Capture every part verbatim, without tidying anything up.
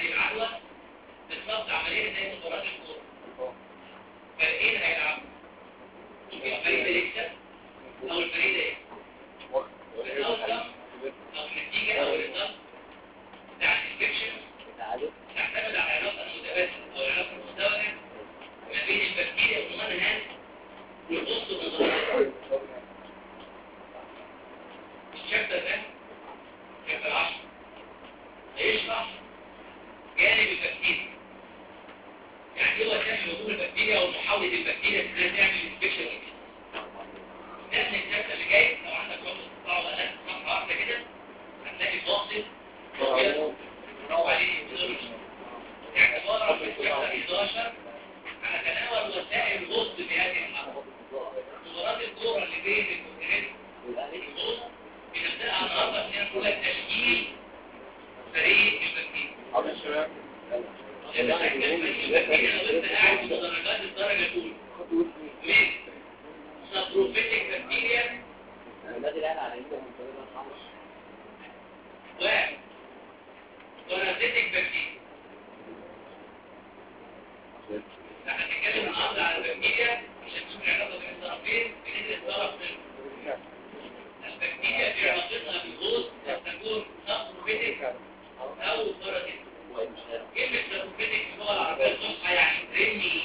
بتخلي العدوى بالضبط عمليه زي مباراه الكوره. فريقين هيلعبوا، ممكن الفريق ده يكسب او الفريق ده يكسب. بالاوتكم او النتيجه او الريزلت بتاع الانفكشن تعتمد على العلاقه المتبادله او العلاقه المزدوجه ما بين البكتيريا والمنهج والغصن والنظام. الشابتر ده شابتر عشرة هيشرح جانب البكتيريا، يعني ايه وسائل وجود البكتيريا ومحاوله البكتيريا انها تعمل انفكشن. ده من الشابتر اللي جاي لو عندك وقت تطلع ولا صفحه واحده كده هتلاقي فاصل برافو عليه اعتبارا في الشابتر احداشر هنتناول وسائل الغصن في هذه المرحله. مباراه الكوره اللي بين الكونتيننت والغصن بنبداها النهارده عشان نقول تشكيل فريق البكتيريا. حاضر يا شباب. لما تشكل فريق البكتيريا لو انت قاعد في مدرجات الدرجه الاولى من سابروفيتك بكتيريا الذي الان على يده من طريق الحمص و بارازيتك بكتيريا. هنتكلم النهارده على البكتيريا عشان نشوف العلاقه بين الطرفين بندرس طرف منهم. البكتيريا في علاقتها بالغصن تكون سابروفيتك او بارازيتك. كلمه سابروفيتك في اللغه العربيه الفصحى يعني ترمي.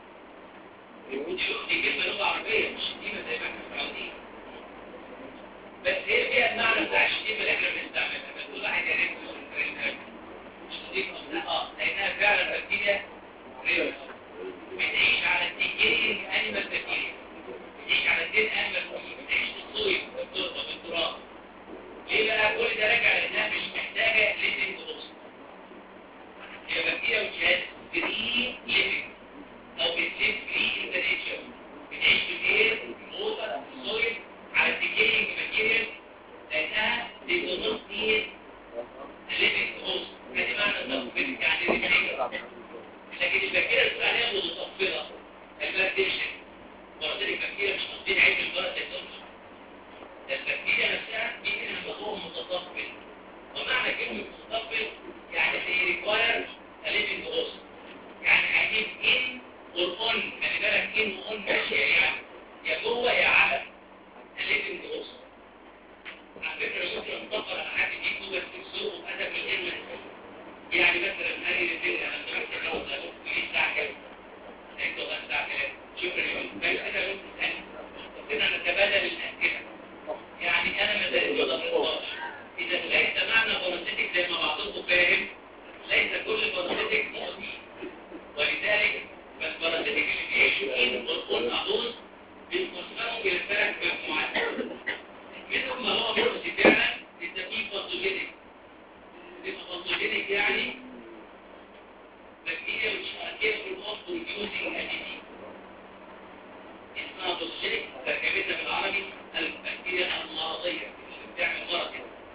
دي كلمه لغه عربيه مش شتيمه زي ما احنا متعودين، بس هي فيها المعنى بتاع الشتيمه اللي احنا بنستعملها. بتقول واحد يا ريت مش شتيمه اه لانها فعلا بكتيريا ريمس بتعيش على الديكيرنج انيمال بكتيريا، بتعيش على الدين انيمال بتعيش في الصويا والتربه والتراب. ليه بقى؟ كل ده راجع لانها مش محتاجه ليفنج اوسط. هي بكتيريا وجهاز فري ليفنج او بتليف فري انترنيشن، بتعيش في الاير الووتر الصويل على الديكيرنج ماتيريال لانها دي دونت نيد ليفنج اوسط. هذه معنى التوفيق يعني ريبليكر. لكن البكتيريا بتبقى عليها متطفله البكتيريا مرضين البكتيريا مش قاصدين عيب الباراسيتوم. البكتيريا نفسها دي منها موضوع متطفل، ومعنى كلمه متطفل يعني هي ريكواير ليفنج اوسط، يعني هجيب ان والاون. خلي بالك ان واون ماشيه يعني يا جوه يا على الليفنج اوسط. على فكره ممكن نطبق على حد دي جوه السوق وادب العلم، يعني مثلا هذه الفكره انا سمعت الاول قالوا لي الساعه كام؟ انتوا بقى الساعه كام؟ شكرا لكم. بس كده ممكن تسالني كده نتبادل الاسئله. يعني انا ما درستش اذا ليس معنى باراسيتك زي ما بعضكم فاهم ليس كل باراسيتك مؤذي، ولذلك فالباراسيتك اللي بيعيشوا ان والقول اعضاء بيتقسموا الى ثلاث مجموعات. منهم ما هو مؤذي فعلا بنسميه باثوجينيك. الباثوجينيك يعني بكتيريا مش capable of producing antigen. اسمها باثوجينيك ترجمتها بالعربي البكتيريا المرضيه اللي بتعمل مرض.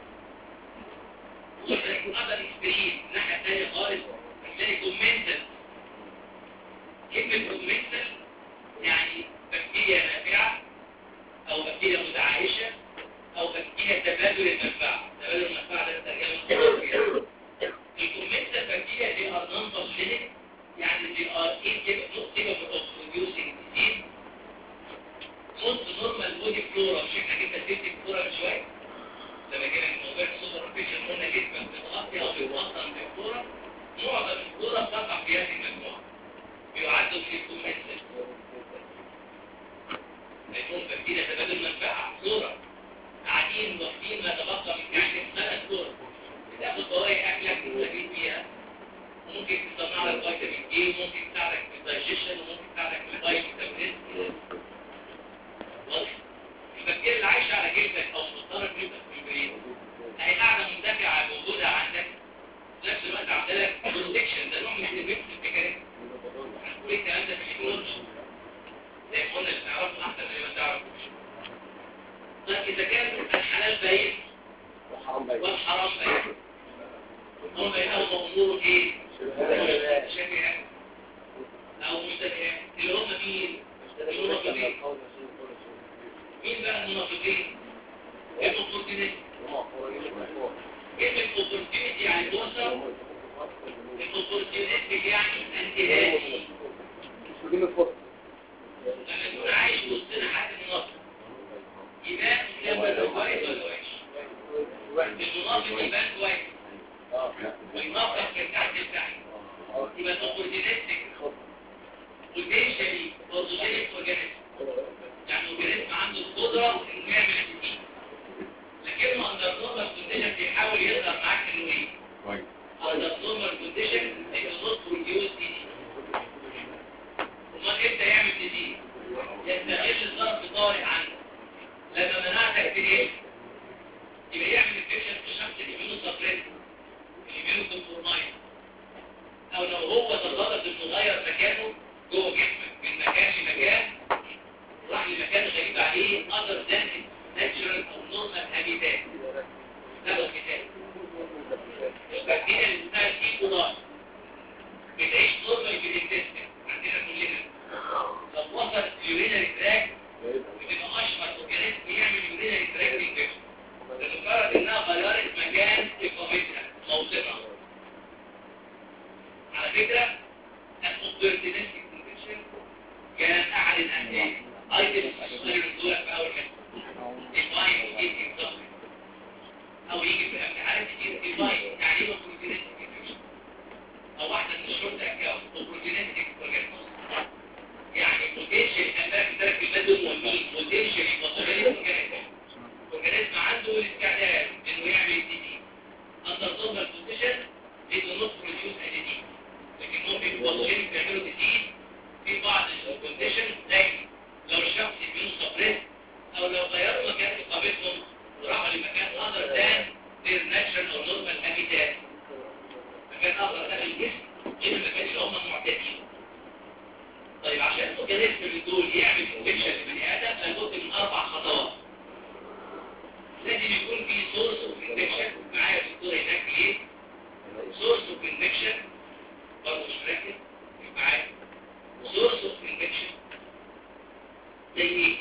وذلك هذا الاكسبريم الناحيه الثانيه خالص هتلاقي كومنتال. كلمه كومنتال يعني بكتيريا نافعه او بكتيريا متعايشه او بكتيريا تبادل المنفعه. تبادل المنفعه ده الترجمه. الكومنتال بكتيريا دي ار نون باثوجينيك يعني دي ار incapable of producing disease. most normal body flora مش احنا جبنا سيرة الفلورا من شويه لما جينا الموضوع السوبر فيشن قلنا جسمك بتغطي او بتغطى بالفلورا. معظم الفلورا بتقع في هذه المجموعه بيعدوا في الكومنتال. يكون بكتيريا تبادل منفعه فلورا قاعدين واخدين ما تبقى من كائن اسمها فلورا، بتاخد بواقي اكلك وتستفيد بيها، وممكن تصنع لك فيتامين اي، وممكن تساعدك في الدايجيشن، وممكن تساعدك في الفيتامين. البكتيريا اللي عايشه على جلدك او مضطره جلدك في البريد هي قاعده مندفعه بوجودها عندك، في نفس الوقت عامله لك بروتكشن. ده نوع من الانفكشن الفكري. هنقول الكلام ده في الهيمولوجي زي ما قلنا اللي تعرفه احسن من اللي ما تعرفوش. طيب اذا كان الحلال باين والحرام باين هم بينهم امور ايه؟ شبيهه او مشتبهات اللي هم مين؟ المنافقين. مين بقى المنافقين؟ الاوبورتيونيتي. كلمه اوبورتيونيتي يعني فرصه اوبورتيونستيك يعني انتهازي. دي الفرصة. لما يكون عايش وسطنا حد منافق يبان لما ده كويس ولا وحش؟ المنافق يبان كويس والمنافق كان تحت التحت يبقى اوبورتيونستيك بوتنشالي اوبورتيونستيك اورجانيزم، يعني اورجانيزم عنده القدره انه يعمل الجديد، لكنه اندر نورمال كونديشن بيحاول يظهر معاك انه ايه؟ اندر نورمال كونديشن انه نوت بروديوس دي. امال امتى يعمل جديد؟ يستغل الظرف الطارئ عنده. لما منعتك تنام يبقى يعمل انفكشن في الشخص اللي بيقولوا سبريت اللي بيقولوا كونفورمايز، او لو هو تصادف انه غير مكانه جوه جسمك من مكان لمكان راح لمكان غريب عليه other than natural او normal habitat. ده هو الكتاب. البكتيريا اللي اسمها الإيكولاي بتعيش نورمال في الانتستين عندنا كلنا. لو وصلت اليورينري تراك بتبقى اشهر اورجانيزم يعمل يورينري تراك انفكشن لمجرد انها غيرت مكان اقامتها موطنها. على فكره الاوبورتيونستيك انفكشن كان احد الاهداف ايتم السؤال الدول في اول حته الفاين يجي اكزامبل او يجي في امتحانات كتير الفاين يعني ايه اوبورتيونستيك انفكشن او واحده من الشورت اكاونت اوبورتيونستيك اورجانيزم يعني بوتنشال امام ترك الماده المهمين بوتنشال مصدرين اورجانيزم اورجانيزم عنده الاستعداد انه يعمل جديد اندر نورمال بوزيشن انه نوت بروديوس جديد، لكن ممكن المصدرين بيعملوا جديد في بعض الكونديشن زي لو الشخص يبينه سبريس او لو غيروا مكان اقامتهم وراحوا لمكان اخر ذان غير ناتشرال او نورمال هابيتات، مكان اخر داخل الجسم غير المكان اللي هم معتادين. طيب عشان الاورجانيزم اللي دول يعمل انفكشن لبني ادم لابد من اربع خطوات. لازم يكون في سورس اوف انفكشن، معايا الدكتور هناك ليه؟ سورس اوف انفكشن برضه مش مركز معايا. سورس اوف انفكشن زي